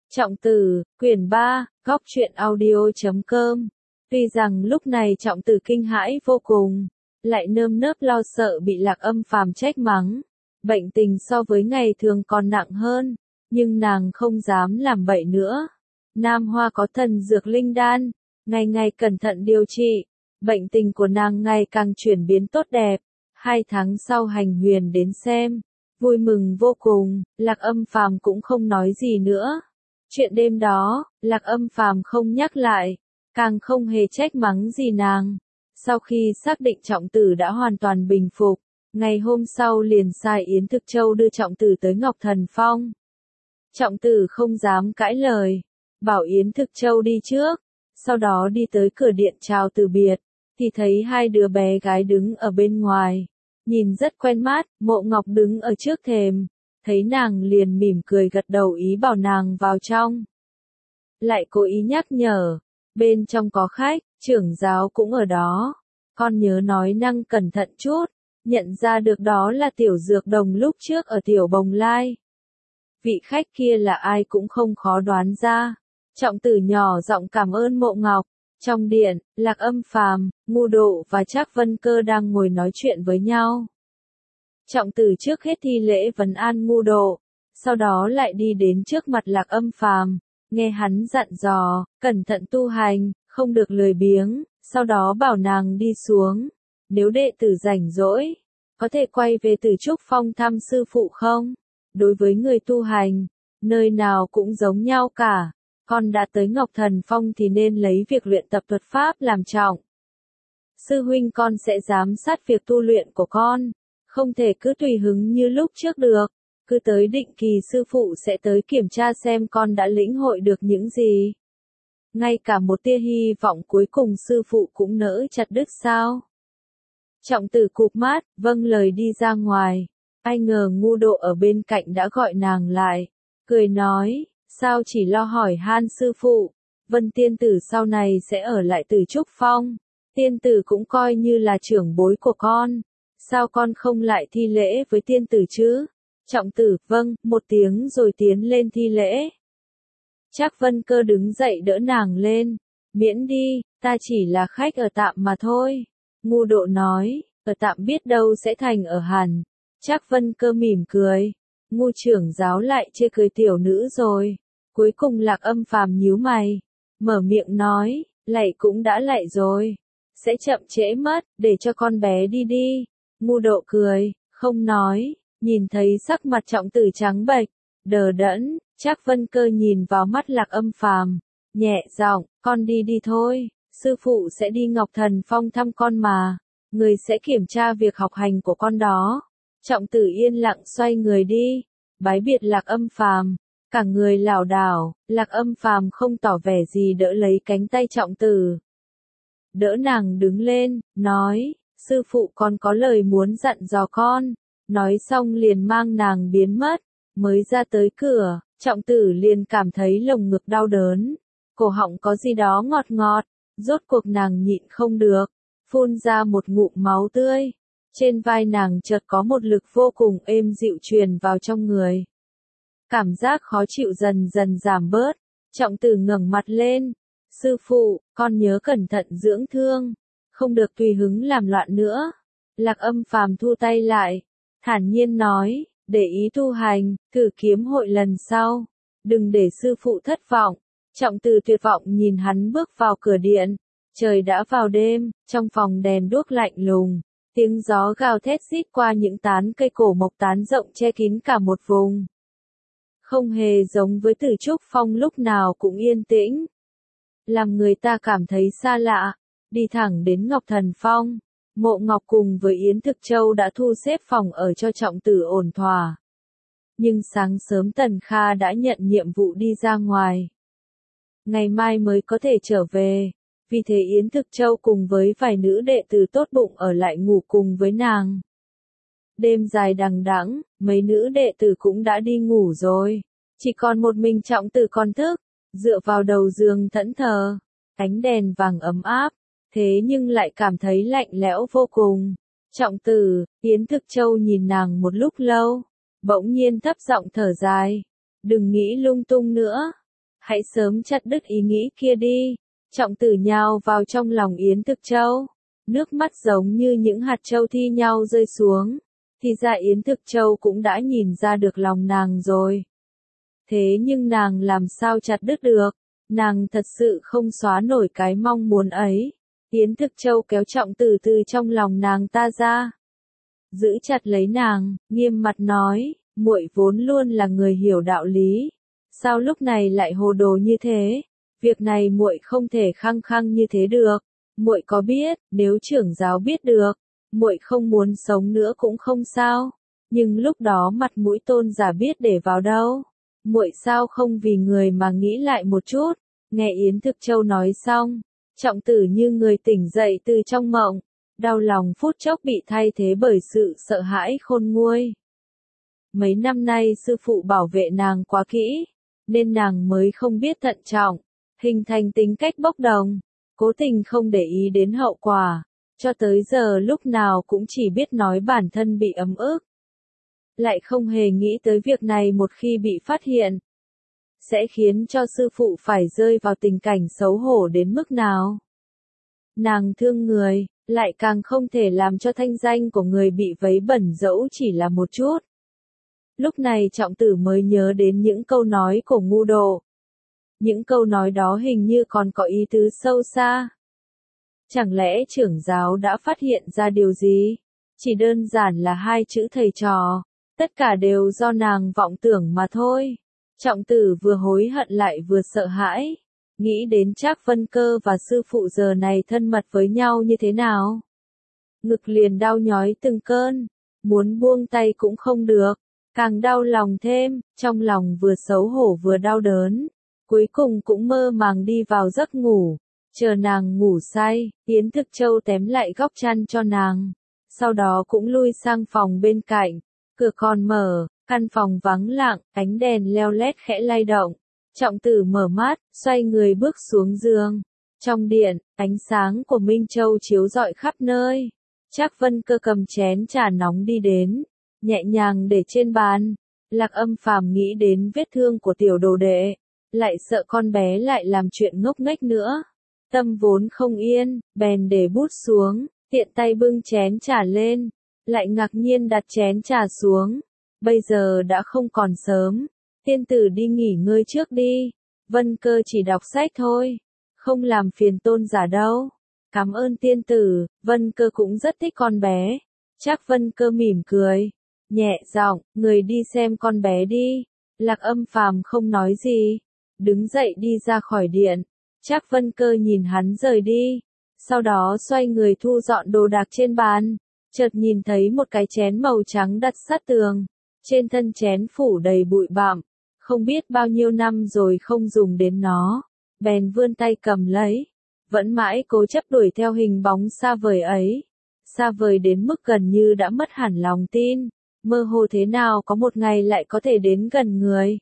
Trọng Tử, quyển 3, góc truyện audio.com. Tuy rằng lúc này Trọng Tử kinh hãi vô cùng, lại nơm nớp lo sợ bị Lạc Âm Phàm trách mắng. Bệnh tình so với ngày thường còn nặng hơn, nhưng nàng không dám làm bậy nữa. Nam Hoa có thần dược linh đan, ngày ngày cẩn thận điều trị, bệnh tình của nàng ngày càng chuyển biến tốt đẹp. 2 tháng sau Hành Huyền đến xem, vui mừng vô cùng, Lạc Âm Phàm cũng không nói gì nữa. Chuyện đêm đó, Lạc Âm Phàm không nhắc lại, càng không hề trách mắng gì nàng. Sau khi xác định Trọng Tử đã hoàn toàn bình phục, ngày hôm sau liền sai Yến Thực Châu đưa Trọng Tử tới Ngọc Thần Phong. Trọng Tử không dám cãi lời, bảo Yến Thực Châu đi trước, sau đó đi tới cửa điện chào từ biệt, thì thấy 2 đứa bé gái đứng ở bên ngoài, nhìn rất quen mắt. Mộ Ngọc đứng ở trước thềm, thấy nàng liền mỉm cười gật đầu ý bảo nàng vào trong. Lại cố ý nhắc nhở, bên trong có khách, trưởng giáo cũng ở đó, con nhớ nói năng cẩn thận chút. Nhận ra được đó là Tiểu Dược Đồng lúc trước ở Tiểu Bồng Lai. Vị khách kia là ai cũng không khó đoán ra. Trọng Tử nhỏ giọng cảm ơn Mộ Ngọc. Trong điện, Lạc Âm Phàm, Ngu Độ và Trác Vân Cơ đang ngồi nói chuyện với nhau. Trọng Tử trước hết thi lễ vấn an Ngu Độ, sau đó lại đi đến trước mặt Lạc Âm Phàm, nghe hắn dặn dò, cẩn thận tu hành, không được lười biếng, sau đó bảo nàng đi xuống. Nếu đệ tử rảnh rỗi, có thể quay về Tử Trúc Phong thăm sư phụ không? Đối với người tu hành, nơi nào cũng giống nhau cả. Con đã tới Ngọc Thần Phong thì nên lấy việc luyện tập thuật pháp làm trọng. Sư huynh con sẽ giám sát việc tu luyện của con, không thể cứ tùy hứng như lúc trước được. Cứ tới định kỳ sư phụ sẽ tới kiểm tra xem con đã lĩnh hội được những gì. Ngay cả một tia hy vọng cuối cùng sư phụ cũng nỡ chặt đứt sao? Trọng Tử cụp mắt, vâng lời đi ra ngoài. Ai ngờ Ngu Độ ở bên cạnh đã gọi nàng lại, cười nói, sao chỉ lo hỏi han sư phụ, Vân tiên tử sau này sẽ ở lại Tử Trúc Phong, tiên tử cũng coi như là trưởng bối của con, sao con không lại thi lễ với tiên tử chứ? Trọng Tử, vâng, một tiếng rồi tiến lên thi lễ. Trác Vân Cơ đứng dậy đỡ nàng lên, miễn đi, ta chỉ là khách ở tạm mà thôi. Ngu Độ nói, ở tạm biết đâu sẽ thành ở hẳn. Trác Vân Cơ mỉm cười, Ngu trưởng giáo lại chê cười tiểu nữ rồi. Cuối cùng Lạc Âm Phàm nhíu mày, mở miệng nói, lạy cũng đã lạy rồi, sẽ chậm trễ mất, để cho con bé đi đi. Ngu Độ cười, không nói, nhìn thấy sắc mặt Trọng Tử trắng bệch, đờ đẫn. Trác Vân Cơ nhìn vào mắt Lạc Âm Phàm, nhẹ giọng, con đi đi thôi, sư phụ sẽ đi Ngọc Thần Phong thăm con mà, người sẽ kiểm tra việc học hành của con đó. Trọng Tử yên lặng xoay người đi, bái biệt Lạc Âm Phàm, cả người lảo đảo. Lạc Âm Phàm không tỏ vẻ gì đỡ lấy cánh tay Trọng Tử, đỡ nàng đứng lên, nói, sư phụ con có lời muốn dặn dò con. Nói xong liền mang nàng biến mất. Mới ra tới cửa, Trọng Tử liền cảm thấy lồng ngực đau đớn, cổ họng có gì đó ngọt ngọt, rốt cuộc nàng nhịn không được, phun ra một ngụm máu tươi. Trên vai nàng chợt có một lực vô cùng êm dịu truyền vào trong người. Cảm giác khó chịu dần dần giảm bớt. Trọng Tử ngẩng mặt lên, sư phụ, con nhớ cẩn thận dưỡng thương, không được tùy hứng làm loạn nữa. Lạc Âm Phàm thu tay lại, thản nhiên nói, để ý tu hành, thử kiếm hội lần sau, đừng để sư phụ thất vọng. Trọng Tử tuyệt vọng nhìn hắn bước vào cửa điện, trời đã vào đêm, trong phòng đèn đuốc lạnh lùng, tiếng gió gào thét rít qua những tán cây cổ mộc tán rộng che kín cả một vùng. Không hề giống với Tử Trúc Phong lúc nào cũng yên tĩnh, làm người ta cảm thấy xa lạ. Đi thẳng đến Ngọc Thần Phong, Mộ Ngọc cùng với Yến Thực Châu đã thu xếp phòng ở cho Trọng Tử ổn thỏa. Nhưng sáng sớm Tần Kha đã nhận nhiệm vụ đi ra ngoài, ngày mai mới có thể trở về, vì thế Yến Thực Châu cùng với vài nữ đệ tử tốt bụng ở lại ngủ cùng với nàng. Đêm dài đằng đẵng, mấy nữ đệ tử cũng đã đi ngủ rồi, chỉ còn một mình Trọng Tử còn thức, dựa vào đầu giường thẫn thờ, ánh đèn vàng ấm áp, thế nhưng lại cảm thấy lạnh lẽo vô cùng. Trọng Tử, Yến Thực Châu nhìn nàng một lúc lâu, bỗng nhiên thấp giọng thở dài, đừng nghĩ lung tung nữa, hãy sớm chặt đứt ý nghĩ kia đi. Trọng Tử nhào vào trong lòng Yến Thực Châu, nước mắt giống như những hạt châu thi nhau rơi xuống. Thì ra Yến Thực Châu cũng đã nhìn ra được lòng nàng rồi. Thế nhưng nàng làm sao chặt đứt được, nàng thật sự không xóa nổi cái mong muốn ấy. Yến Thực Châu kéo Trọng Tử từ trong lòng nàng ta ra, giữ chặt lấy nàng, nghiêm mặt nói, muội vốn luôn là người hiểu đạo lý, sao lúc này lại hồ đồ như thế? Việc này muội không thể khăng khăng như thế được. Muội có biết, nếu trưởng giáo biết được, muội không muốn sống nữa cũng không sao, nhưng lúc đó mặt mũi Tôn giả biết để vào đâu? Muội sao không vì người mà nghĩ lại một chút? Nghe Yến Thực Châu nói xong, Trọng Tử như người tỉnh dậy từ trong mộng, đau lòng phút chốc bị thay thế bởi sự sợ hãi khôn nguôi. Mấy năm nay sư phụ bảo vệ nàng quá kỹ, nên nàng mới không biết thận trọng, hình thành tính cách bốc đồng, cố tình không để ý đến hậu quả, cho tới giờ lúc nào cũng chỉ biết nói bản thân bị ấm ức. Lại không hề nghĩ tới việc này một khi bị phát hiện, sẽ khiến cho sư phụ phải rơi vào tình cảnh xấu hổ đến mức nào. Nàng thương người, lại càng không thể làm cho thanh danh của người bị vấy bẩn dẫu chỉ là một chút. Lúc này Trọng Tử mới nhớ đến những câu nói của ngu đồ. Những câu nói đó hình như còn có ý tứ sâu xa. Chẳng lẽ trưởng giáo đã phát hiện ra điều gì? Chỉ đơn giản là hai chữ thầy trò, tất cả đều do nàng vọng tưởng mà thôi. Trọng Tử vừa hối hận lại vừa sợ hãi, nghĩ đến Trác Vân Cơ và sư phụ giờ này thân mật với nhau như thế nào. Ngực liền đau nhói từng cơn, muốn buông tay cũng không được, càng đau lòng thêm, trong lòng vừa xấu hổ vừa đau đớn. Cuối cùng cũng mơ màng đi vào giấc ngủ, chờ nàng ngủ say, Yến Thực Châu tém lại góc chăn cho nàng, sau đó cũng lui sang phòng bên cạnh, cửa còn mở, căn phòng vắng lặng, ánh đèn leo lét khẽ lay động. Trọng Tử mở mắt, xoay người bước xuống giường. Trong điện, ánh sáng của Minh Châu chiếu rọi khắp nơi. Trác Vân Cơ cầm chén trà nóng đi đến, nhẹ nhàng để trên bàn. Lạc Âm Phàm nghĩ đến vết thương của tiểu đồ đệ, lại sợ con bé lại làm chuyện ngốc nghếch nữa. Tâm vốn không yên, bèn để bút xuống, tiện tay bưng chén trà lên, lại ngạc nhiên đặt chén trà xuống. Bây giờ đã không còn sớm, tiên tử đi nghỉ ngơi trước đi, Vân Cơ chỉ đọc sách thôi, không làm phiền Tôn giả đâu. Cảm ơn tiên tử, Vân Cơ cũng rất thích con bé. Trác Vân Cơ mỉm cười, nhẹ giọng, người đi xem con bé đi. Lạc Âm Phàm không nói gì, đứng dậy đi ra khỏi điện. Trác Vân Cơ nhìn hắn rời đi, sau đó xoay người thu dọn đồ đạc trên bàn, chợt nhìn thấy một cái chén màu trắng đặt sát tường, trên thân chén phủ đầy bụi bặm, không biết bao nhiêu năm rồi không dùng đến nó, bèn vươn tay cầm lấy, vẫn mãi cố chấp đuổi theo hình bóng xa vời ấy, xa vời đến mức gần như đã mất hẳn lòng tin, mơ hồ thế nào có một ngày lại có thể đến gần người.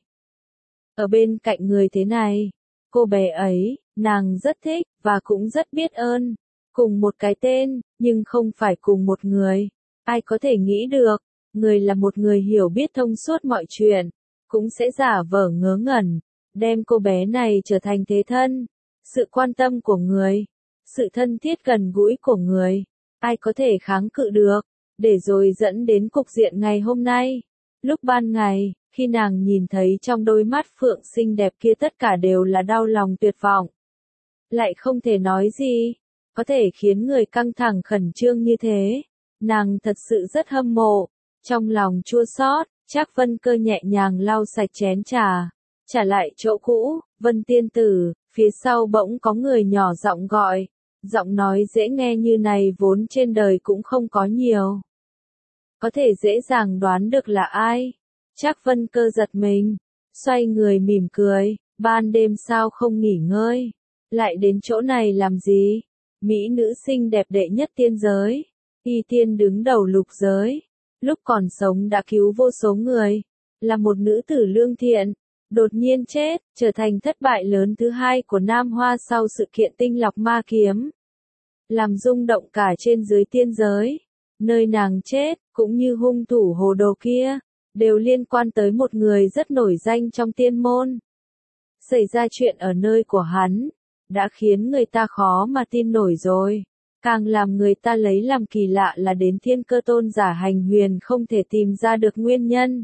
Ở bên cạnh người thế này, cô bé ấy, nàng rất thích, và cũng rất biết ơn. Cùng một cái tên, nhưng không phải cùng một người. Ai có thể nghĩ được, người là một người hiểu biết thông suốt mọi chuyện, cũng sẽ giả vờ ngớ ngẩn, đem cô bé này trở thành thế thân. Sự quan tâm của người, sự thân thiết gần gũi của người, ai có thể kháng cự được, để rồi dẫn đến cục diện ngày hôm nay. Lúc ban ngày, khi nàng nhìn thấy trong đôi mắt Phượng xinh đẹp kia tất cả đều là đau lòng tuyệt vọng. Lại không thể nói gì, có thể khiến người căng thẳng khẩn trương như thế. Nàng thật sự rất hâm mộ, trong lòng chua xót, Trác Vân Cơ nhẹ nhàng lau sạch chén trà, trả lại chỗ cũ, Vân tiên tử, phía sau bỗng có người nhỏ giọng gọi, giọng nói dễ nghe như này vốn trên đời cũng không có nhiều. Có thể dễ dàng đoán được là ai. Trác Vân Cơ giật mình, xoay người mỉm cười, ban đêm sao không nghỉ ngơi, lại đến chỗ này làm gì? Mỹ nữ xinh đẹp đệ nhất tiên giới, Y Tiên đứng đầu lục giới, lúc còn sống đã cứu vô số người, là một nữ tử lương thiện, đột nhiên chết, trở thành thất bại lớn thứ hai của Nam Hoa sau sự kiện tinh lọc ma kiếm, làm rung động cả trên dưới tiên giới. Nơi nàng chết, cũng như hung thủ hồ đồ kia, đều liên quan tới một người rất nổi danh trong tiên môn. Xảy ra chuyện ở nơi của hắn, đã khiến người ta khó mà tin nổi rồi. Càng làm người ta lấy làm kỳ lạ là đến Thiên Cơ tôn giả Hành Huyền không thể tìm ra được nguyên nhân.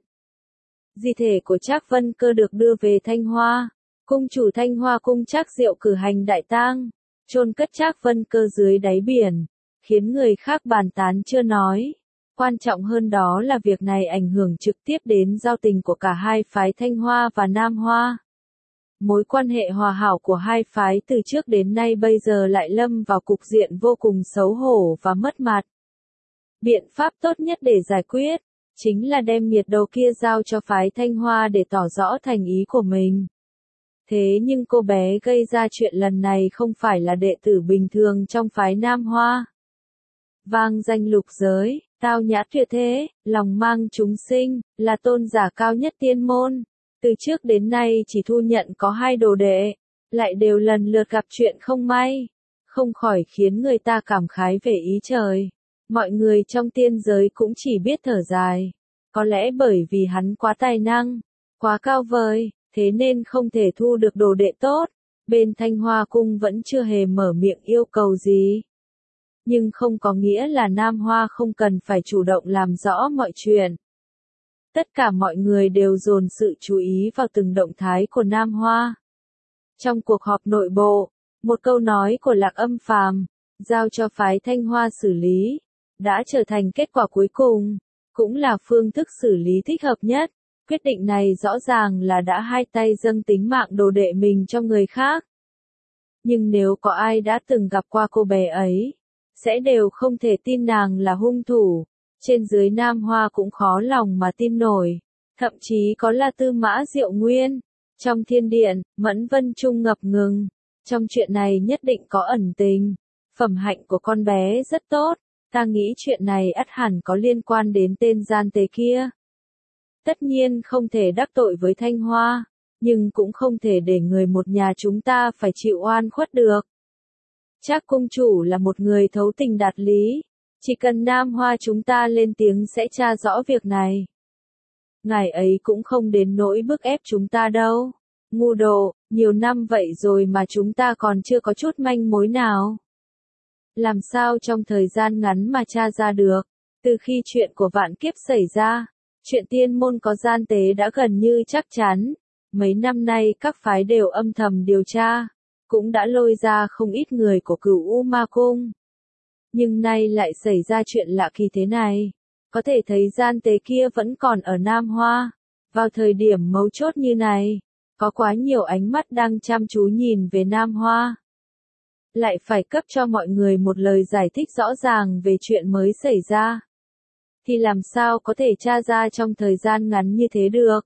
Di thể của Trác Vân Cơ được đưa về Thanh Hoa, cung chủ Thanh Hoa cung Trác Diệu cử hành đại tang, chôn cất Trác Vân Cơ dưới đáy biển, khiến người khác bàn tán chưa nói. Quan trọng hơn đó là việc này ảnh hưởng trực tiếp đến giao tình của cả hai phái Thanh Hoa và Nam Hoa. Mối quan hệ hòa hảo của hai phái từ trước đến nay bây giờ lại lâm vào cục diện vô cùng xấu hổ và mất mặt. Biện pháp tốt nhất để giải quyết, chính là đem nghiệt đầu kia giao cho phái Thanh Hoa để tỏ rõ thành ý của mình. Thế nhưng cô bé gây ra chuyện lần này không phải là đệ tử bình thường trong phái Nam Hoa. Vang danh lục giới, tao nhã tuyệt thế, lòng mang chúng sinh, là tôn giả cao nhất tiên môn. Từ trước đến nay chỉ thu nhận có 2 đồ đệ, lại đều lần lượt gặp chuyện không may, không khỏi khiến người ta cảm khái về ý trời. Mọi người trong tiên giới cũng chỉ biết thở dài. Có lẽ bởi vì hắn quá tài năng, quá cao vời, thế nên không thể thu được đồ đệ tốt. Bên Thanh Hoa cung vẫn chưa hề mở miệng yêu cầu gì. Nhưng không có nghĩa là Nam Hoa không cần phải chủ động làm rõ mọi chuyện. Tất cả mọi người đều dồn sự chú ý vào từng động thái của Nam Hoa. Trong cuộc họp nội bộ, một câu nói của Lạc Âm Phàm, giao cho phái Thanh Hoa xử lý, đã trở thành kết quả cuối cùng, cũng là phương thức xử lý thích hợp nhất. Quyết định này rõ ràng là đã hai tay dâng tính mạng đồ đệ mình cho người khác. Nhưng nếu có ai đã từng gặp qua cô bé ấy, sẽ đều không thể tin nàng là hung thủ. Trên dưới Nam Hoa cũng khó lòng mà tin nổi. Thậm chí có là Tư Mã Diệu Nguyên. Trong thiên điện, Mẫn Vân Trung ngập ngừng. Trong chuyện này nhất định có ẩn tình. Phẩm hạnh của con bé rất tốt. Ta nghĩ chuyện này ắt hẳn có liên quan đến tên gian tế kia. Tất nhiên không thể đắc tội với Thanh Hoa, nhưng cũng không thể để người một nhà chúng ta phải chịu oan khuất được. Trác cung chủ là một người thấu tình đạt lý, chỉ cần Nam Hoa chúng ta lên tiếng sẽ tra rõ việc này. Ngài ấy cũng không đến nỗi bức ép chúng ta đâu. Ngu đồ, nhiều năm vậy rồi mà chúng ta còn chưa có chút manh mối nào. Làm sao trong thời gian ngắn mà tra ra được? Từ khi chuyện của Vạn Kiếp xảy ra, chuyện tiên môn có gian tế đã gần như chắc chắn. Mấy năm nay các phái đều âm thầm điều tra, cũng đã lôi ra không ít người của Cửu U Ma Cung. Nhưng nay lại xảy ra chuyện lạ kỳ thế này. Có thể thấy gian tế kia vẫn còn ở Nam Hoa. Vào thời điểm mấu chốt như này, có quá nhiều ánh mắt đang chăm chú nhìn về Nam Hoa. Lại phải cấp cho mọi người một lời giải thích rõ ràng về chuyện mới xảy ra. Thì làm sao có thể tra ra trong thời gian ngắn như thế được?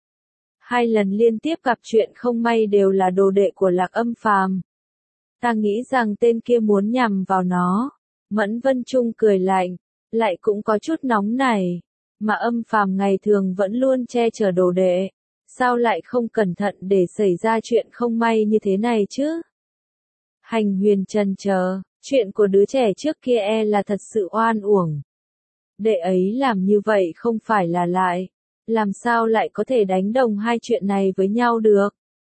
2 lần liên tiếp gặp chuyện không may đều là đồ đệ của Lạc Âm Phàm. Ta nghĩ rằng tên kia muốn nhằm vào nó. Mẫn Vân Trung cười lạnh, lại cũng có chút nóng nảy. Mà Âm Phàm ngày thường vẫn luôn che chở đồ đệ. Sao lại không cẩn thận để xảy ra chuyện không may như thế này chứ? Hành Huyền chần chờ, chuyện của đứa trẻ trước kia là thật sự oan uổng. Đệ ấy làm như vậy không phải là lại. Làm sao lại có thể đánh đồng hai chuyện này với nhau được?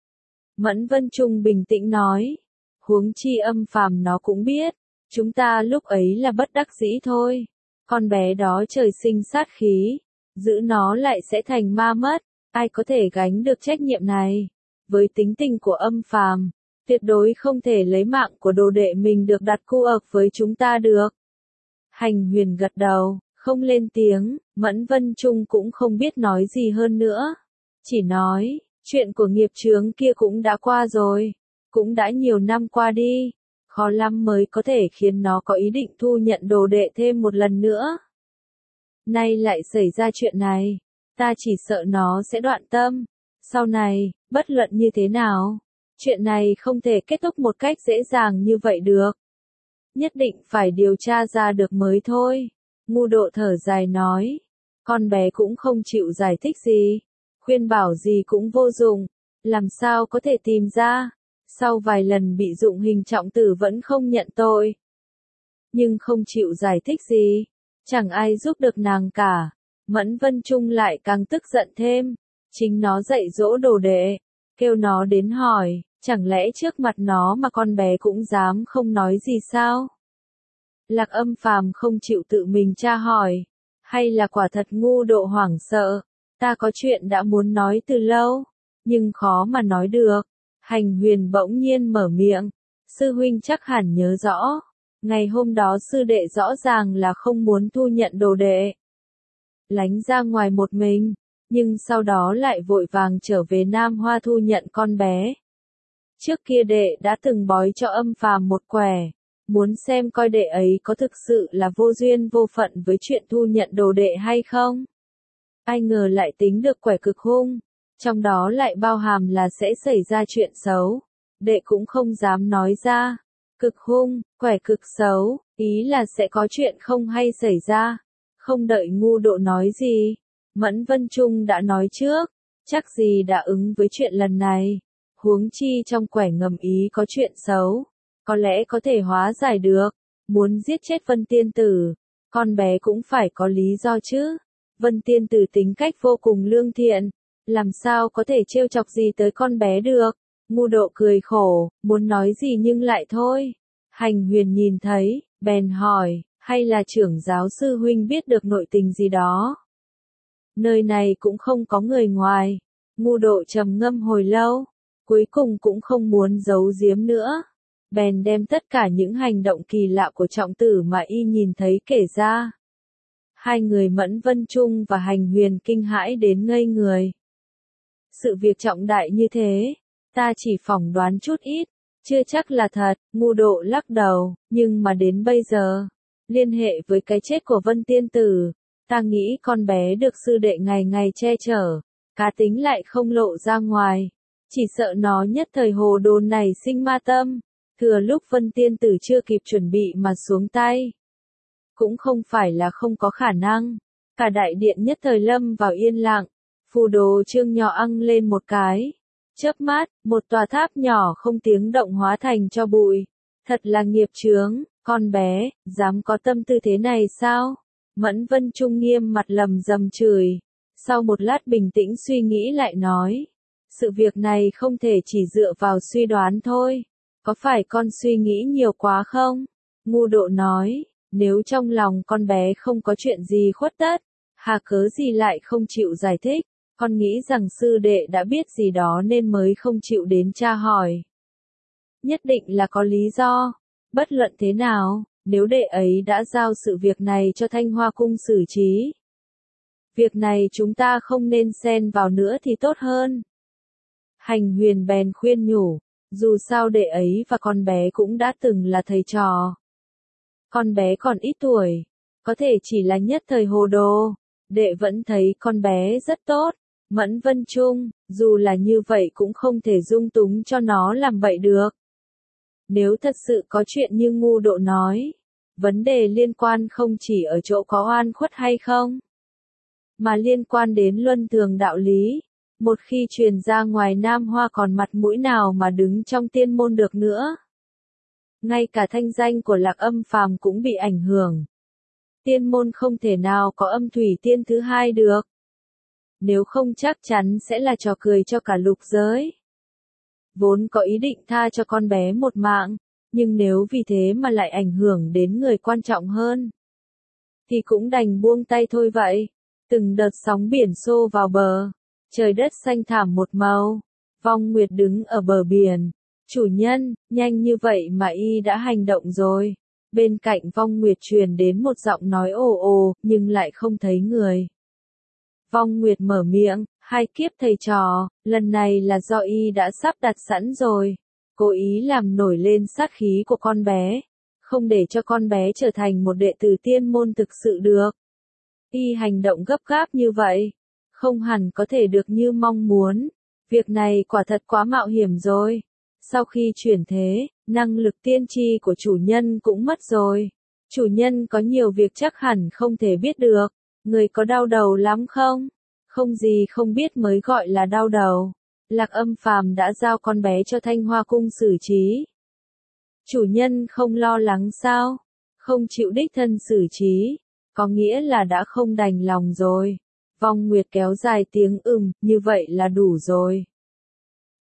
Mẫn Vân Trung bình tĩnh nói. Huống chi Âm Phàm nó cũng biết. Chúng ta lúc ấy là bất đắc dĩ thôi. Con bé đó trời sinh sát khí. Giữ nó lại sẽ thành ma mất. Ai có thể gánh được trách nhiệm này? Với tính tình của Âm Phàm, tuyệt đối không thể lấy mạng của đồ đệ mình được đặt cu ợc với chúng ta được. Hành Huyền gật đầu, không lên tiếng, Mẫn Vân Trung cũng không biết nói gì hơn nữa. Chỉ nói, chuyện của nghiệp chướng kia cũng đã qua rồi, cũng đã nhiều năm qua đi, khó lắm mới có thể khiến nó có ý định thu nhận đồ đệ thêm một lần nữa. Nay lại xảy ra chuyện này, ta chỉ sợ nó sẽ đoạn tâm. Sau này, bất luận như thế nào, chuyện này không thể kết thúc một cách dễ dàng như vậy được. Nhất định phải điều tra ra được mới thôi. Ngu độ thở dài nói. Con bé cũng không chịu giải thích gì. Khuyên bảo gì cũng vô dụng. Làm sao có thể tìm ra. Sau vài lần bị dụng hình trọng tử vẫn không nhận tội. Nhưng không chịu giải thích gì. Chẳng ai giúp được nàng cả. Mẫn Vân Trung lại càng tức giận thêm. Chính nó dạy dỗ đồ đệ. kêu nó đến hỏi, chẳng lẽ trước mặt nó mà con bé cũng dám không nói gì sao? Lạc Âm Phàm không chịu tự mình tra hỏi, hay là quả thật ngu độ hoảng sợ, ta có chuyện đã muốn nói từ lâu, nhưng khó mà nói được. Hành Huyền bỗng nhiên mở miệng, sư huynh chắc hẳn nhớ rõ, ngày hôm đó sư đệ rõ ràng là không muốn thu nhận đồ đệ, lánh ra ngoài một mình, nhưng sau đó lại vội vàng trở về Nam Hoa thu nhận con bé. Trước kia đệ đã từng bói cho Âm Phàm một quẻ, muốn xem coi đệ ấy có thực sự là vô duyên vô phận với chuyện thu nhận đồ đệ hay không. Ai ngờ lại tính được quẻ cực hung, trong đó lại bao hàm là sẽ xảy ra chuyện xấu. Đệ cũng không dám nói ra. Cực hung, quẻ cực xấu, ý là sẽ có chuyện không hay xảy ra. Không đợi ngu độ nói gì, Mẫn Vân Trung đã nói trước, chắc gì đã ứng với chuyện lần này. Huống chi trong quẻ ngầm ý có chuyện xấu, có lẽ có thể hóa giải được. Muốn giết chết Vân Tiên Tử, con bé cũng phải có lý do chứ. Vân Tiên Tử tính cách vô cùng lương thiện, làm sao có thể trêu chọc gì tới con bé được. Ngu độ cười khổ, muốn nói gì nhưng lại thôi. Hành Huyền nhìn thấy, bèn hỏi, hay là trưởng giáo sư huynh biết được nội tình gì đó? Nơi này cũng không có người ngoài. Ngu độ trầm ngâm hồi lâu, cuối cùng cũng không muốn giấu giếm nữa. Bèn đem tất cả những hành động kỳ lạ của trọng tử mà y nhìn thấy kể ra. Hai người Mẫn Vân Trung và Hành Huyền kinh hãi đến ngây người. Sự việc trọng đại như thế, ta chỉ phỏng đoán chút ít, chưa chắc là thật. Ngu độ lắc đầu, nhưng mà đến bây giờ, liên hệ với cái chết của Vân Tiên Tử, ta nghĩ con bé được sư đệ ngày ngày che chở, cá tính lại không lộ ra ngoài, chỉ sợ nó nhất thời hồ đồ này sinh ma tâm, thừa lúc Vân Tiên Tử chưa kịp chuẩn bị mà xuống tay. Cũng không phải là không có khả năng, cả đại điện nhất thời lâm vào yên lặng, phù đồ chương nhỏ ăng lên một cái. Chớp mắt, một tòa tháp nhỏ không tiếng động hóa thành cho bụi. Thật là nghiệp chướng, con bé, dám có tâm tư thế này sao? Mẫn Vân Trung nghiêm mặt lầm rầm chửi. Sau một lát bình tĩnh suy nghĩ lại nói. Sự việc này không thể chỉ dựa vào suy đoán thôi. Có phải con suy nghĩ nhiều quá không? Ngu độ nói, nếu trong lòng con bé không có chuyện gì khuất tất, hà cớ gì lại không chịu giải thích? Con nghĩ rằng sư đệ đã biết gì đó nên mới không chịu đến tra hỏi. Nhất định là có lý do. Bất luận thế nào, nếu đệ ấy đã giao sự việc này cho Thanh Hoa Cung xử trí, việc này chúng ta không nên xen vào nữa thì tốt hơn. Hành Huyền bèn khuyên nhủ, dù sao đệ ấy và con bé cũng đã từng là thầy trò. Con bé còn ít tuổi, có thể chỉ là nhất thời hồ đồ, đệ vẫn thấy con bé rất tốt. Mẫn Vân Trung, dù là như vậy cũng không thể dung túng cho nó làm vậy được. Nếu thật sự có chuyện như ngu độ nói, vấn đề liên quan không chỉ ở chỗ có oan khuất hay không, mà liên quan đến luân thường đạo lý. Một khi truyền ra ngoài Nam Hoa còn mặt mũi nào mà đứng trong tiên môn được nữa. Ngay cả thanh danh của Lạc Âm Phàm cũng bị ảnh hưởng. Tiên môn không thể nào có Âm Thủy Tiên thứ hai được. Nếu không chắc chắn sẽ là trò cười cho cả lục giới. Vốn có ý định tha cho con bé một mạng, nhưng nếu vì thế mà lại ảnh hưởng đến người quan trọng hơn, thì cũng đành buông tay thôi vậy. Từng đợt sóng biển xô vào bờ, trời đất xanh thảm một màu. Vong Nguyệt đứng ở bờ biển. Chủ nhân, nhanh như vậy mà y đã hành động rồi. Bên cạnh Vong Nguyệt truyền đến một giọng nói ồ ồ, nhưng lại không thấy người. Vong Nguyệt mở miệng, hai kiếp thầy trò, lần này là do y đã sắp đặt sẵn rồi. Cố ý làm nổi lên sát khí của con bé, không để cho con bé trở thành một đệ tử tiên môn thực sự được. Y hành động gấp gáp như vậy, không hẳn có thể được như mong muốn. Việc này quả thật quá mạo hiểm rồi. Sau khi chuyển thế, năng lực tiên tri của chủ nhân cũng mất rồi. Chủ nhân có nhiều việc chắc hẳn không thể biết được. Người có đau đầu lắm không? Không gì không biết mới gọi là đau đầu. Lạc Âm Phàm đã giao con bé cho Thanh Hoa Cung xử trí. Chủ nhân không lo lắng sao? Không chịu đích thân xử trí, có nghĩa là đã không đành lòng rồi. Vong Nguyệt kéo dài tiếng như vậy là đủ rồi.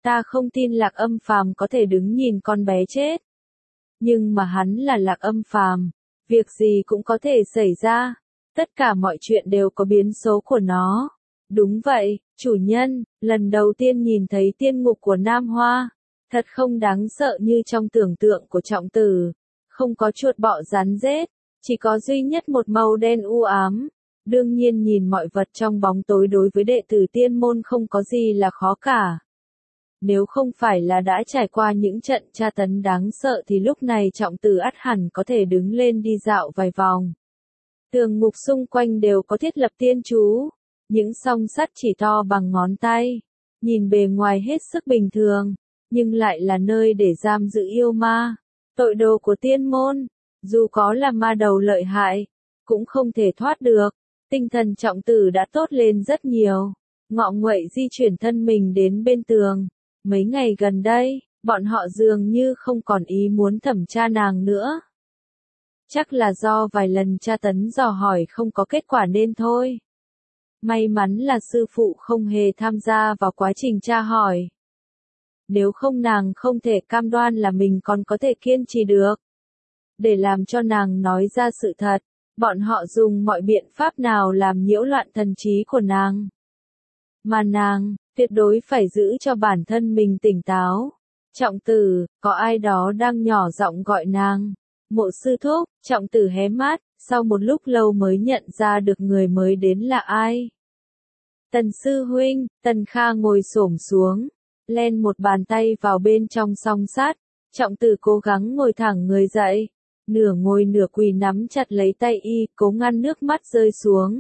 Ta không tin Lạc Âm Phàm có thể đứng nhìn con bé chết. Nhưng mà hắn là Lạc Âm Phàm, việc gì cũng có thể xảy ra. Tất cả mọi chuyện đều có biến số của nó. Đúng vậy, chủ nhân, lần đầu tiên nhìn thấy tiên ngục của Nam Hoa. Thật không đáng sợ như trong tưởng tượng của Trọng Tử. Không có chuột bọ rắn rết, chỉ có duy nhất một màu đen u ám. Đương nhiên nhìn mọi vật trong bóng tối đối với đệ tử tiên môn không có gì là khó cả. Nếu không phải là đã trải qua những trận tra tấn đáng sợ thì lúc này Trọng Tử ắt hẳn có thể đứng lên đi dạo vài vòng. Tường ngục xung quanh đều có thiết lập tiên chú, những song sắt chỉ to bằng ngón tay, nhìn bề ngoài hết sức bình thường, nhưng lại là nơi để giam giữ yêu ma, tội đồ của tiên môn, dù có là ma đầu lợi hại, cũng không thể thoát được. Tinh thần Trọng Tử đã tốt lên rất nhiều, ngọ nguậy di chuyển thân mình đến bên tường. Mấy ngày gần đây, bọn họ dường như không còn ý muốn thẩm tra nàng nữa. Chắc là do vài lần tra tấn dò hỏi không có kết quả nên thôi. May mắn là sư phụ không hề tham gia vào quá trình tra hỏi. Nếu không nàng không thể cam đoan là mình còn có thể kiên trì được. Để làm cho nàng nói ra sự thật, bọn họ dùng mọi biện pháp nào làm nhiễu loạn thần trí của nàng. Mà nàng, tuyệt đối phải giữ cho bản thân mình tỉnh táo. Trọng Tử, có ai đó đang nhỏ giọng gọi nàng. Mộ sư thúc, Trọng Tử hé mắt, sau một lúc lâu mới nhận ra được người mới đến là ai. Tần sư huynh, Tần Kha ngồi xổm xuống, len một bàn tay vào bên trong song sắt. Trọng Tử cố gắng ngồi thẳng người dậy, nửa ngồi nửa quỳ nắm chặt lấy tay y, cố ngăn nước mắt rơi xuống.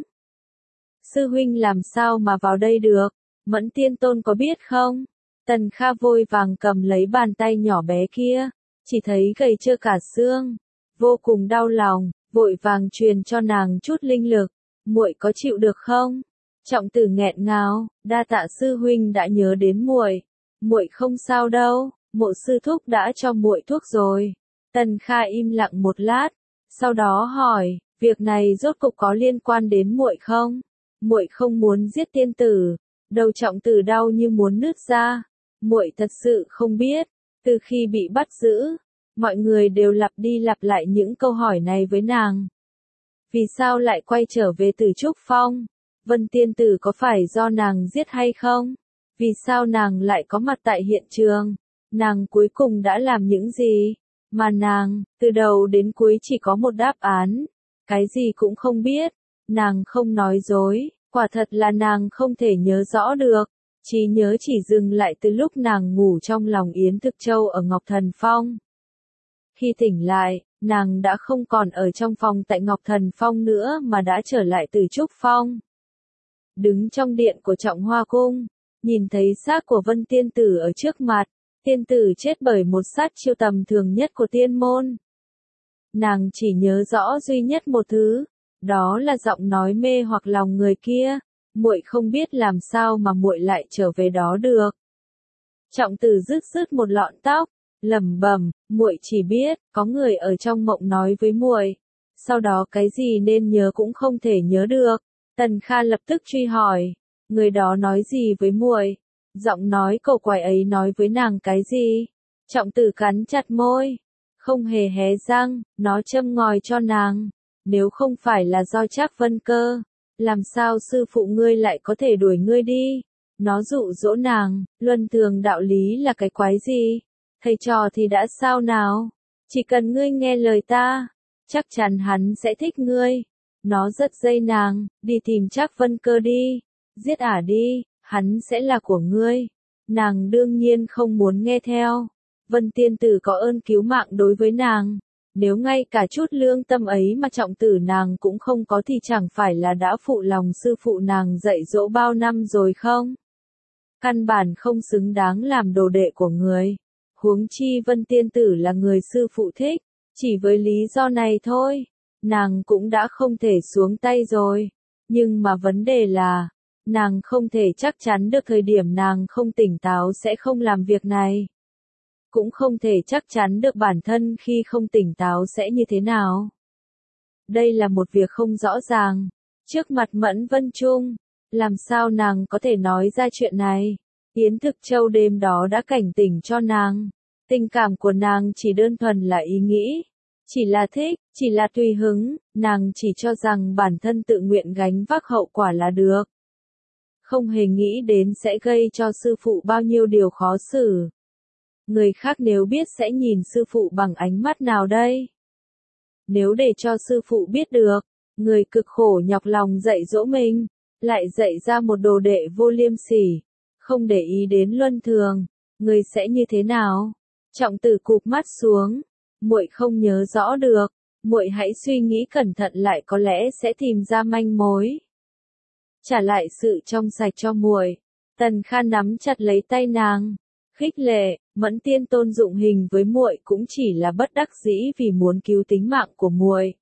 Sư huynh làm sao mà vào đây được, Mẫn Tiên Tôn có biết không? Tần Kha vội vàng cầm lấy bàn tay nhỏ bé kia, chỉ thấy gầy trơ cả xương, vô cùng đau lòng, vội vàng truyền cho nàng chút linh lực. Muội có chịu được không? Trọng Tử nghẹn ngào, đa tạ sư huynh đã nhớ đến muội. Muội không sao đâu, Mộ sư thúc đã cho muội thuốc rồi. Tần Kha im lặng một lát, sau đó hỏi, việc này rốt cục có liên quan đến muội không? Muội không muốn giết tiên tử. Đầu Trọng Tử đau như muốn nứt ra. Muội thật sự không biết, từ khi bị bắt giữ, mọi người đều lặp đi lặp lại những câu hỏi này với nàng. Vì sao lại quay trở về Tử Trúc Phong? Vân tiên tử có phải do nàng giết hay không? Vì sao nàng lại có mặt tại hiện trường? Nàng cuối cùng đã làm những gì? Mà nàng, từ đầu đến cuối chỉ có một đáp án. Cái gì cũng không biết. Nàng không nói dối, quả thật là nàng không thể nhớ rõ được. Trí nhớ chỉ dừng lại từ lúc nàng ngủ trong lòng Yến Thực Châu ở Ngọc Thần Phong. Khi tỉnh lại, nàng đã không còn ở trong phòng tại Ngọc Thần Phong nữa mà đã trở lại Tử Trúc Phong. Đứng trong điện của Trọng Hoa Cung, nhìn thấy xác của Vân Tiên Tử ở trước mặt, tiên tử chết bởi một sát chiêu tầm thường nhất của tiên môn. Nàng chỉ nhớ rõ duy nhất một thứ, đó là giọng nói mê hoặc lòng người kia, muội không biết làm sao mà muội lại trở về đó được. Trọng Tử rứt một lọn tóc, lẩm bẩm, muội chỉ biết có người ở trong mộng nói với muội, sau đó cái gì nên nhớ cũng không thể nhớ được. Tần Kha lập tức truy hỏi, người đó nói gì với muội? Giọng nói cổ quái ấy nói với nàng cái gì? Trọng Tử cắn chặt môi, không hề hé răng, nó châm ngòi cho nàng. Nếu không phải là do Trác Vân Cơ, làm sao sư phụ ngươi lại có thể đuổi ngươi đi? Nó dụ dỗ nàng, luân thường đạo lý là cái quái gì? Thầy trò thì đã sao nào? Chỉ cần ngươi nghe lời ta, chắc chắn hắn sẽ thích ngươi. Nó giật dây nàng, đi tìm Trác Vân Cơ đi, giết ả đi, hắn sẽ là của ngươi. Nàng đương nhiên không muốn nghe theo. Vân tiên tử có ơn cứu mạng đối với nàng. Nếu ngay cả chút lương tâm ấy mà Trọng Tử nàng cũng không có thì chẳng phải là đã phụ lòng sư phụ nàng dạy dỗ bao năm rồi không? Căn bản không xứng đáng làm đồ đệ của người. Huống chi Vân tiên tử là người sư phụ thích, chỉ với lý do này thôi, nàng cũng đã không thể xuống tay rồi. Nhưng mà vấn đề là, nàng không thể chắc chắn được thời điểm nàng không tỉnh táo sẽ không làm việc này. Cũng không thể chắc chắn được bản thân khi không tỉnh táo sẽ như thế nào. Đây là một việc không rõ ràng. Trước mặt Mẫn Vân Trung, làm sao nàng có thể nói ra chuyện này? Yến Thực Châu đêm đó đã cảnh tỉnh cho nàng. Tình cảm của nàng chỉ đơn thuần là ý nghĩ. Chỉ là thích, chỉ là tùy hứng, nàng chỉ cho rằng bản thân tự nguyện gánh vác hậu quả là được. Không hề nghĩ đến sẽ gây cho sư phụ bao nhiêu điều khó xử. Người khác nếu biết sẽ nhìn sư phụ bằng ánh mắt nào đây? Nếu để cho sư phụ biết được, người cực khổ nhọc lòng dạy dỗ mình, lại dạy ra một đồ đệ vô liêm sỉ, không để ý đến luân thường, người sẽ như thế nào? Trọng Tử cụp mắt xuống, muội không nhớ rõ được, muội hãy suy nghĩ cẩn thận lại có lẽ sẽ tìm ra manh mối. Trả lại sự trong sạch cho muội. Tần Kha nắm chặt lấy tay nàng, khích lệ, Mẫn Tiên Tôn dụng hình với muội cũng chỉ là bất đắc dĩ vì muốn cứu tính mạng của muội.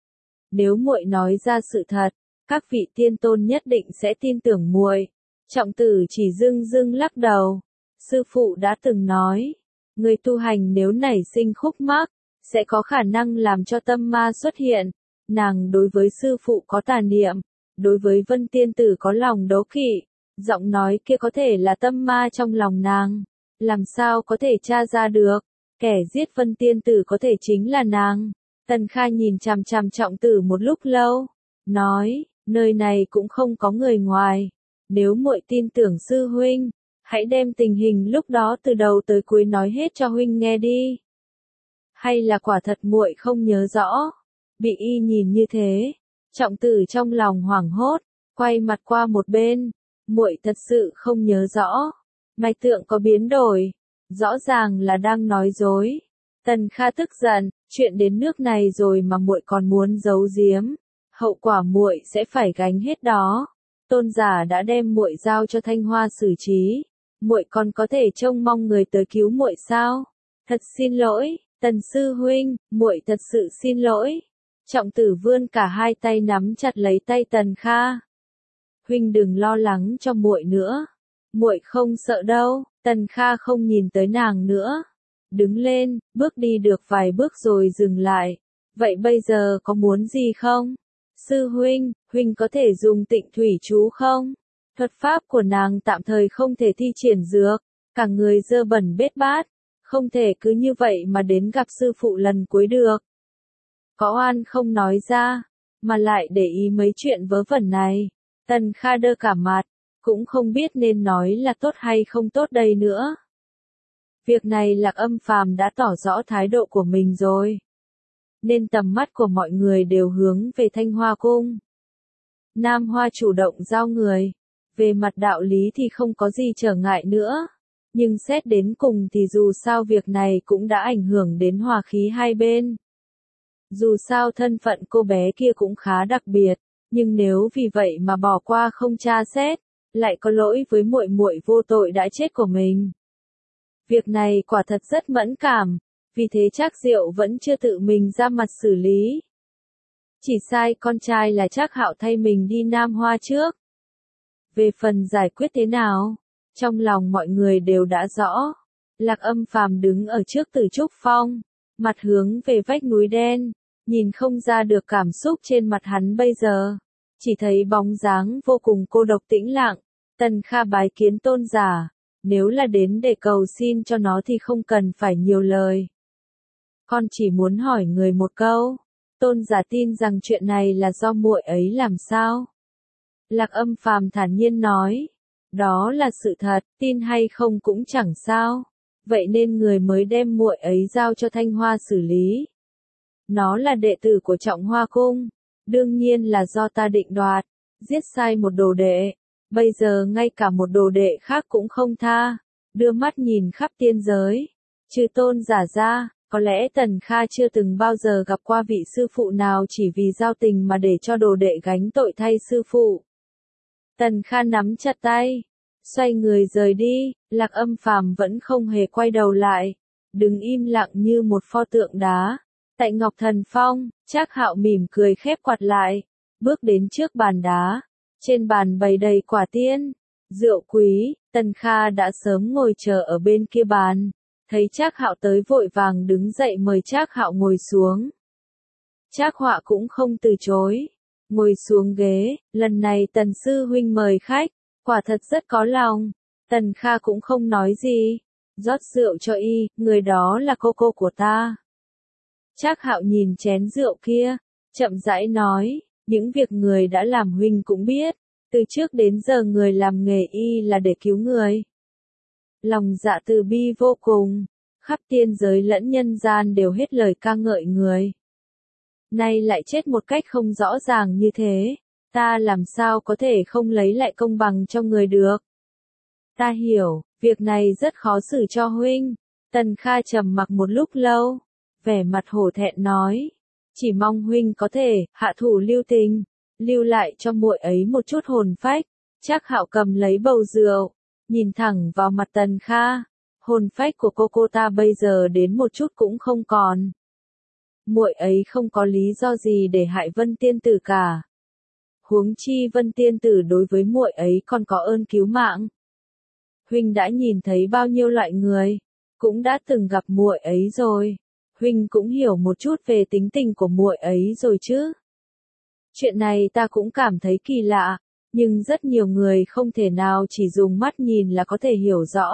Nếu muội nói ra sự thật, các vị tiên tôn nhất định sẽ tin tưởng muội. Trọng Tử chỉ dưng dưng lắc đầu. Sư phụ đã từng nói, người tu hành nếu nảy sinh khúc mắc, sẽ có khả năng làm cho tâm ma xuất hiện. Nàng đối với sư phụ có tà niệm, đối với Vân Tiên Tử có lòng đố kỵ. Giọng nói kia có thể là tâm ma trong lòng nàng. Làm sao có thể tra ra được, kẻ giết Vân Tiên Tử có thể chính là nàng. Tần Kha nhìn chằm chằm Trọng Tử một lúc lâu, nói, nơi này cũng không có người ngoài. Nếu muội tin tưởng sư huynh, hãy đem tình hình lúc đó từ đầu tới cuối nói hết cho huynh nghe đi. Hay là quả thật muội không nhớ rõ? Bị y nhìn như thế, Trọng Tử trong lòng hoảng hốt, quay mặt qua một bên. Muội thật sự không nhớ rõ. Mạch tượng có biến đổi, rõ ràng là đang nói dối. Tần Kha tức giận, chuyện đến nước này rồi mà muội còn muốn giấu giếm, hậu quả muội sẽ phải gánh hết đó. Tôn giả đã đem muội giao cho Thanh Hoa xử trí, muội còn có thể trông mong người tới cứu muội sao? Thật xin lỗi, Tần sư huynh, muội thật sự xin lỗi. Trọng Tử vươn cả hai tay nắm chặt lấy tay Tần Kha. Huynh đừng lo lắng cho muội nữa. Muội không sợ đâu. Tần Kha không nhìn tới nàng nữa. Đứng lên, bước đi được vài bước rồi dừng lại. Vậy bây giờ có muốn gì không? Sư huynh, huynh có thể dùng Tịnh thủy chú không? Thuật pháp của nàng tạm thời không thể thi triển dược, cả người dơ bẩn bết bát, không thể cứ như vậy mà đến gặp sư phụ lần cuối được. Có oan không nói ra, mà lại để ý mấy chuyện vớ vẩn này. Tần Kha đơ cả mặt, cũng không biết nên nói là tốt hay không tốt đây nữa. Việc này Lạc Âm Phàm đã tỏ rõ thái độ của mình rồi. Nên tầm mắt của mọi người đều hướng về Thanh Hoa Cung. Nam Hoa chủ động giao người. Về mặt đạo lý thì không có gì trở ngại nữa. Nhưng xét đến cùng thì dù sao việc này cũng đã ảnh hưởng đến hòa khí hai bên. Dù sao thân phận cô bé kia cũng khá đặc biệt, nhưng nếu vì vậy mà bỏ qua không tra xét, lại có lỗi với muội muội vô tội đã chết của mình. Việc này quả thật rất mẫn cảm, vì thế Trác Diệu vẫn chưa tự mình ra mặt xử lý. Chỉ sai con trai là Trác Hạo thay mình đi Nam Hoa trước. Về phần giải quyết thế nào, trong lòng mọi người đều đã rõ. Lạc Âm Phàm đứng ở trước Tử Trúc Phong, mặt hướng về vách núi đen, nhìn không ra được cảm xúc trên mặt hắn bây giờ, chỉ thấy bóng dáng vô cùng cô độc tĩnh lặng. Tần Kha bái kiến tôn giả, nếu là đến để cầu xin cho nó thì không cần phải nhiều lời. Con chỉ muốn hỏi người một câu, tôn giả tin rằng chuyện này là do muội ấy làm sao? Lạc Âm Phàm thản nhiên nói, đó là sự thật, tin hay không cũng chẳng sao, vậy nên người mới đem muội ấy giao cho Thanh Hoa xử lý. Nó là đệ tử của Trọng Hoa Cung, đương nhiên là do ta định đoạt, giết sai một đồ đệ, bây giờ ngay cả một đồ đệ khác cũng không tha, đưa mắt nhìn khắp tiên giới, trừ tôn giả ra, có lẽ Tần Kha chưa từng bao giờ gặp qua vị sư phụ nào chỉ vì giao tình mà để cho đồ đệ gánh tội thay sư phụ. Tần Kha nắm chặt tay, xoay người rời đi, Lạc Âm Phàm vẫn không hề quay đầu lại, đứng im lặng như một pho tượng đá. Tại Ngọc Thần Phong, Trác Hạo mỉm cười khép quạt lại, bước đến trước bàn đá, trên bàn bày đầy quả tiên, rượu quý. Tần Kha đã sớm ngồi chờ ở bên kia bàn, thấy Trác Hạo tới vội vàng đứng dậy mời Trác Hạo ngồi xuống. Trác Họa cũng không từ chối, ngồi xuống ghế. Lần này Tần sư huynh mời khách, quả thật rất có lòng. Tần Kha cũng không nói gì, rót rượu cho y, người đó là cô của ta. Trác Hạo nhìn chén rượu kia, chậm rãi nói, những việc người đã làm huynh cũng biết, từ trước đến giờ người làm nghề y là để cứu người. Lòng dạ từ bi vô cùng, khắp tiên giới lẫn nhân gian đều hết lời ca ngợi người. Nay lại chết một cách không rõ ràng như thế, ta làm sao có thể không lấy lại công bằng cho người được. Ta hiểu, việc này rất khó xử cho huynh. Tần Kha trầm mặc một lúc lâu, vẻ mặt hổ thẹn nói, chỉ mong huynh có thể hạ thủ lưu tình, lưu lại cho muội ấy một chút hồn phách. Trác Hạo cầm lấy bầu rượu, nhìn thẳng vào mặt Tần Kha, hồn phách của cô ta bây giờ đến một chút cũng không còn. Muội ấy không có lý do gì để hại Vân Tiên Tử cả. Huống chi Vân Tiên Tử đối với muội ấy còn có ơn cứu mạng. Huynh đã nhìn thấy bao nhiêu loại người, cũng đã từng gặp muội ấy rồi. Huynh cũng hiểu một chút về tính tình của muội ấy rồi chứ. Chuyện này ta cũng cảm thấy kỳ lạ, nhưng rất nhiều người không thể nào chỉ dùng mắt nhìn là có thể hiểu rõ.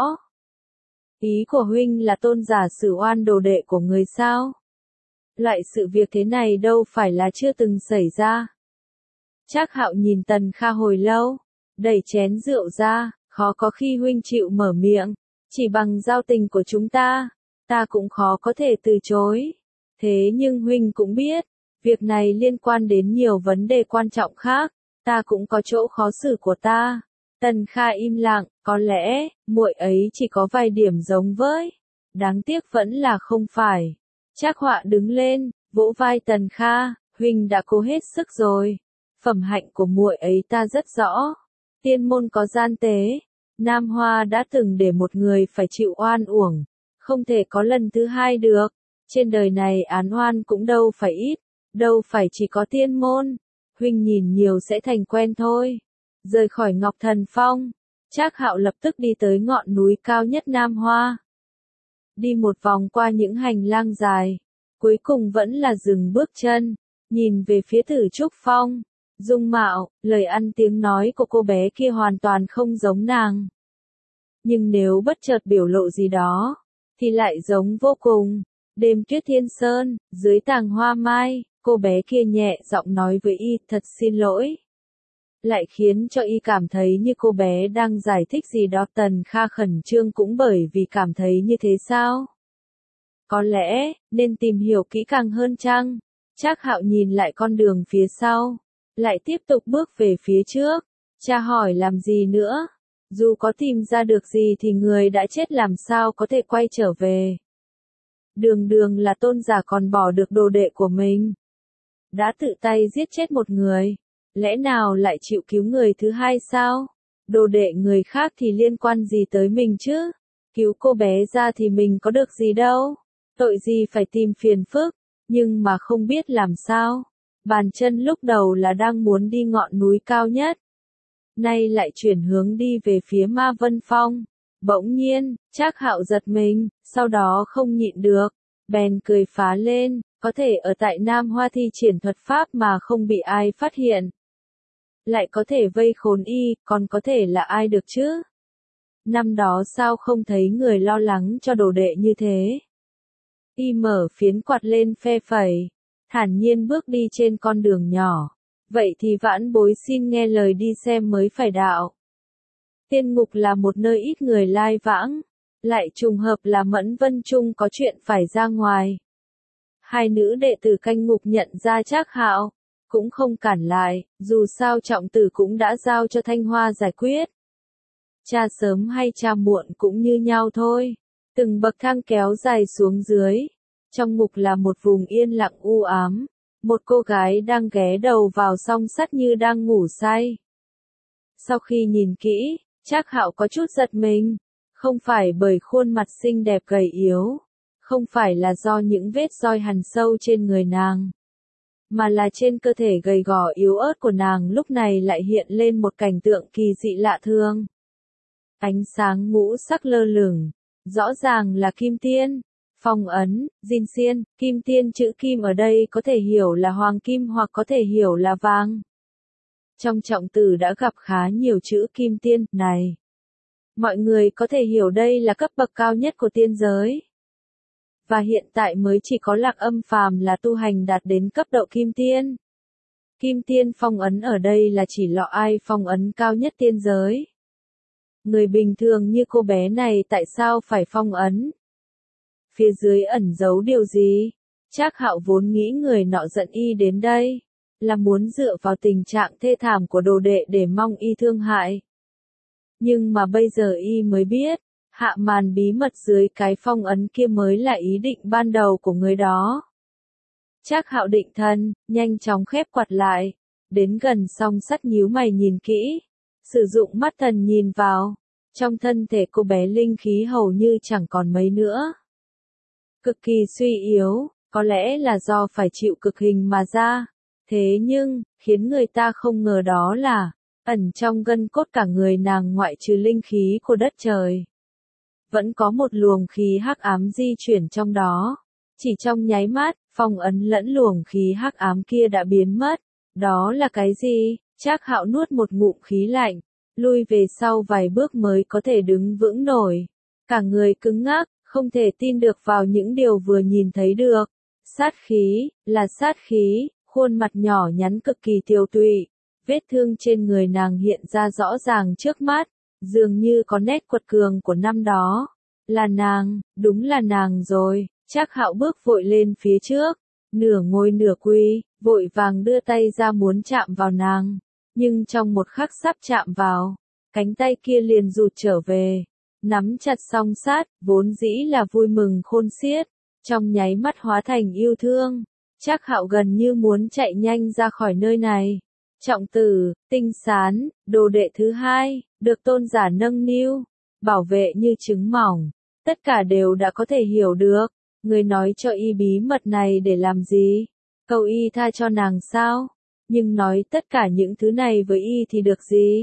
Ý của huynh là tôn giả xử oan đồ đệ của người sao? Loại sự việc thế này đâu phải là chưa từng xảy ra. Trác Hạo nhìn Tần Kha hồi lâu, đẩy chén rượu ra, khó có khi huynh chịu mở miệng, chỉ bằng giao tình của chúng ta cũng khó có thể từ chối. Thế nhưng huynh cũng biết, việc này liên quan đến nhiều vấn đề quan trọng khác, ta cũng có chỗ khó xử của ta. Tần Kha im lặng, có lẽ, muội ấy chỉ có vài điểm giống với. Đáng tiếc vẫn là không phải. Trác Họa đứng lên, vỗ vai Tần Kha, huynh đã cố hết sức rồi. Phẩm hạnh của muội ấy ta rất rõ. Tiên môn có gian tế, Nam Hoa đã từng để một người phải chịu oan uổng, không thể có lần thứ hai được. Trên đời này án oan cũng đâu phải ít, đâu phải chỉ có tiên môn. Huynh nhìn nhiều sẽ thành quen thôi. Rời khỏi Ngọc Thần Phong, Trác Hạo lập tức đi tới ngọn núi cao nhất Nam Hoa. Đi một vòng qua những hành lang dài, cuối cùng vẫn là dừng bước chân, nhìn về phía Tử Trúc Phong. Dung mạo, lời ăn tiếng nói của cô bé kia hoàn toàn không giống nàng. Nhưng nếu bất chợt biểu lộ gì đó, thì lại giống vô cùng. Đêm Tuyết Thiên Sơn, dưới tàng hoa mai, cô bé kia nhẹ giọng nói với y, thật xin lỗi. Lại khiến cho y cảm thấy như cô bé đang giải thích gì đó. Tần Kha khẩn trương cũng bởi vì cảm thấy như thế sao? Có lẽ, nên tìm hiểu kỹ càng hơn chăng? Trác Hạo nhìn lại con đường phía sau, lại tiếp tục bước về phía trước. Cha hỏi làm gì nữa? Dù có tìm ra được gì thì người đã chết làm sao có thể quay trở về. Đường đường là tôn giả còn bỏ được đồ đệ của mình. Đã tự tay giết chết một người, lẽ nào lại chịu cứu người thứ hai sao? Đồ đệ người khác thì liên quan gì tới mình chứ? Cứu cô bé ra thì mình có được gì đâu? Tội gì phải tìm phiền phức, nhưng mà không biết làm sao. Bàn chân lúc đầu là đang muốn đi ngọn núi cao nhất, nay lại chuyển hướng đi về phía Ma Vân Phong. Bỗng nhiên, Trác Hạo giật mình, sau đó không nhịn được, bèn cười phá lên, có thể ở tại Nam Hoa thi triển thuật pháp mà không bị ai phát hiện. Lại có thể vây khốn y, còn có thể là ai được chứ? Năm đó sao không thấy người lo lắng cho đồ đệ như thế? Y mở phiến quạt lên phe phẩy, thản nhiên bước đi trên con đường nhỏ. Vậy thì vãn bối xin nghe lời đi xem mới phải đạo. Tiên ngục là một nơi ít người lai vãng, lại trùng hợp là Mẫn Vân Trung có chuyện phải ra ngoài. Hai nữ đệ tử canh ngục nhận ra Trác Hạo, cũng không cản lại, dù sao trọng tử cũng đã giao cho Thanh Hoa giải quyết. Cha sớm hay cha muộn cũng như nhau thôi. Từng bậc thang kéo dài xuống dưới. Trong ngục là một vùng yên lặng u ám. Một cô gái đang ghé đầu vào song sắt như đang ngủ say. Sau khi nhìn kỹ, Trác Hạo có chút giật mình. Không phải bởi khuôn mặt xinh đẹp gầy yếu. Không phải là do những vết roi hằn sâu trên người nàng. Mà là trên cơ thể gầy gò yếu ớt của nàng lúc này lại hiện lên một cảnh tượng kỳ dị lạ thường. Ánh sáng ngũ sắc lơ lửng, rõ ràng là kim tiên. Phong ấn, Jin Xiên, kim tiên chữ kim ở đây có thể hiểu là hoàng kim hoặc có thể hiểu là vàng. Trong trọng tử đã gặp khá nhiều chữ kim tiên này. Mọi người có thể hiểu đây là cấp bậc cao nhất của tiên giới. Và hiện tại mới chỉ có Lạc Âm phàm là tu hành đạt đến cấp độ kim tiên. Kim tiên phong ấn ở đây là chỉ lọ ai phong ấn cao nhất tiên giới. Người bình thường như cô bé này tại sao phải phong ấn? Phía dưới ẩn giấu điều gì? Trác Hạo vốn nghĩ người nọ giận y đến đây, là muốn dựa vào tình trạng thê thảm của đồ đệ để mong y thương hại. Nhưng mà bây giờ y mới biết, hạ màn bí mật dưới cái phong ấn kia mới là ý định ban đầu của người đó. Trác Hạo định thần, nhanh chóng khép quạt lại, đến gần song sắt nhíu mày nhìn kỹ, sử dụng mắt thần nhìn vào, trong thân thể cô bé linh khí hầu như chẳng còn mấy nữa. Cực kỳ suy yếu, có lẽ là do phải chịu cực hình mà ra, thế nhưng, khiến người ta không ngờ đó là, ẩn trong gân cốt cả người nàng ngoại trừ linh khí của đất trời. Vẫn có một luồng khí hắc ám di chuyển trong đó. Chỉ trong nháy mắt, phong ấn lẫn luồng khí hắc ám kia đã biến mất. Đó là cái gì? Trác Hạo nuốt một ngụm khí lạnh, lui về sau vài bước mới có thể đứng vững nổi. Cả người cứng ngắc, không thể tin được vào những điều vừa nhìn thấy được. Sát khí, là sát khí, khuôn mặt nhỏ nhắn cực kỳ tiều tụy. Vết thương trên người nàng hiện ra rõ ràng trước mắt, dường như có nét quật cường của năm đó. Là nàng, đúng là nàng rồi. Trác Hạo bước vội lên phía trước, nửa ngồi nửa quỳ, vội vàng đưa tay ra muốn chạm vào nàng, nhưng trong một khắc sắp chạm vào, cánh tay kia liền rụt trở về, nắm chặt song sát, vốn dĩ là vui mừng khôn xiết, trong nháy mắt hóa thành yêu thương. Trác Hạo gần như muốn chạy nhanh ra khỏi nơi này. Trọng tử, Tinh Sán, đồ đệ thứ hai, được tôn giả nâng niu, bảo vệ như trứng mỏng, tất cả đều đã có thể hiểu được. Người nói cho y bí mật này để làm gì? Cầu y tha cho nàng sao? Nhưng nói tất cả những thứ này với y thì được gì?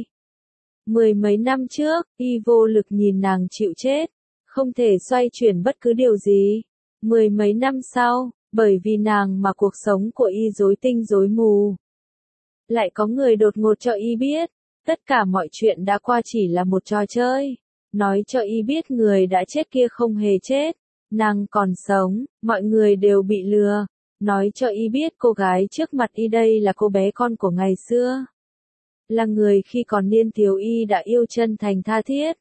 10 mấy năm trước, y vô lực nhìn nàng chịu chết, không thể xoay chuyển bất cứ điều gì. 10 mấy năm sau, bởi vì nàng mà cuộc sống của y rối tinh rối mù. Lại có người đột ngột cho y biết, tất cả mọi chuyện đã qua chỉ là một trò chơi. Nói cho y biết người đã chết kia không hề chết. Nàng còn sống, mọi người đều bị lừa. Nói cho y biết cô gái trước mặt y đây là cô bé con của ngày xưa. Là người khi còn niên thiếu y đã yêu chân thành tha thiết.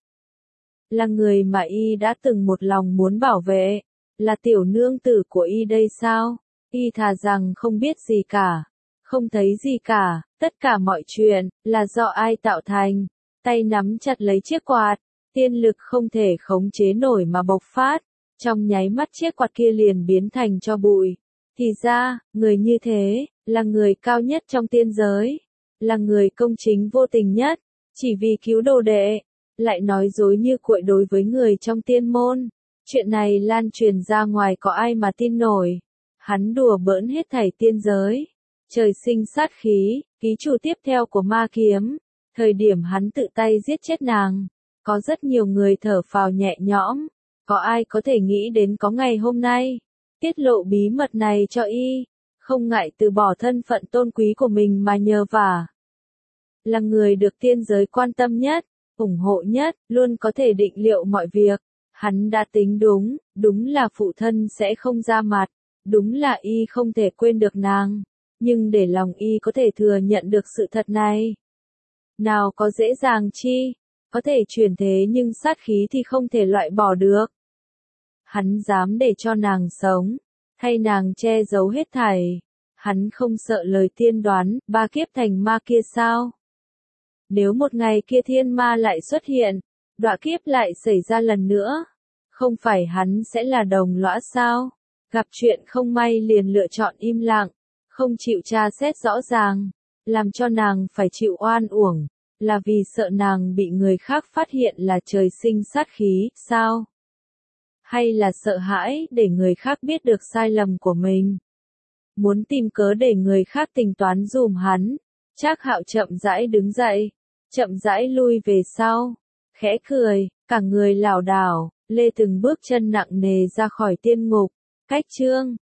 Là người mà y đã từng một lòng muốn bảo vệ. Là tiểu nương tử của y đây sao? Y thà rằng không biết gì cả. Không thấy gì cả, tất cả mọi chuyện, là do ai tạo thành. Tay nắm chặt lấy chiếc quạt, tiên lực không thể khống chế nổi mà bộc phát. Trong nháy mắt chiếc quạt kia liền biến thành tro bụi. Thì ra, người như thế, là người cao nhất trong tiên giới. Là người công chính vô tình nhất, chỉ vì cứu đồ đệ. Lại nói dối như cuội đối với người trong tiên môn. Chuyện này lan truyền ra ngoài có ai mà tin nổi. Hắn đùa bỡn hết thảy tiên giới. Trời sinh sát khí, ký chủ tiếp theo của ma kiếm. Thời điểm hắn tự tay giết chết nàng. Có rất nhiều người thở phào nhẹ nhõm. Có ai có thể nghĩ đến có ngày hôm nay, tiết lộ bí mật này cho y, không ngại từ bỏ thân phận tôn quý của mình mà nhờ vả. Là người được tiên giới quan tâm nhất, ủng hộ nhất, luôn có thể định liệu mọi việc. Hắn đã tính đúng, đúng là phụ thân sẽ không ra mặt, đúng là y không thể quên được nàng, nhưng để lòng y có thể thừa nhận được sự thật này. Nào có dễ dàng chi, có thể chuyển thế nhưng sát khí thì không thể loại bỏ được. Hắn dám để cho nàng sống, hay nàng che giấu hết thảy. Hắn không sợ lời tiên đoán, 3 kiếp thành ma kia sao? Nếu một ngày kia thiên ma lại xuất hiện, đọa kiếp lại xảy ra lần nữa, không phải hắn sẽ là đồng lõa sao? Gặp chuyện không may liền lựa chọn im lặng, không chịu tra xét rõ ràng, làm cho nàng phải chịu oan uổng, là vì sợ nàng bị người khác phát hiện là trời sinh sát khí, sao? Hay là sợ hãi để người khác biết được sai lầm của mình? Muốn tìm cớ để người khác tính toán dùm hắn. Trác Hạo chậm rãi đứng dậy, chậm rãi lui về sau, khẽ cười, cả người lảo đảo, lê từng bước chân nặng nề ra khỏi tiên ngục. Cách chương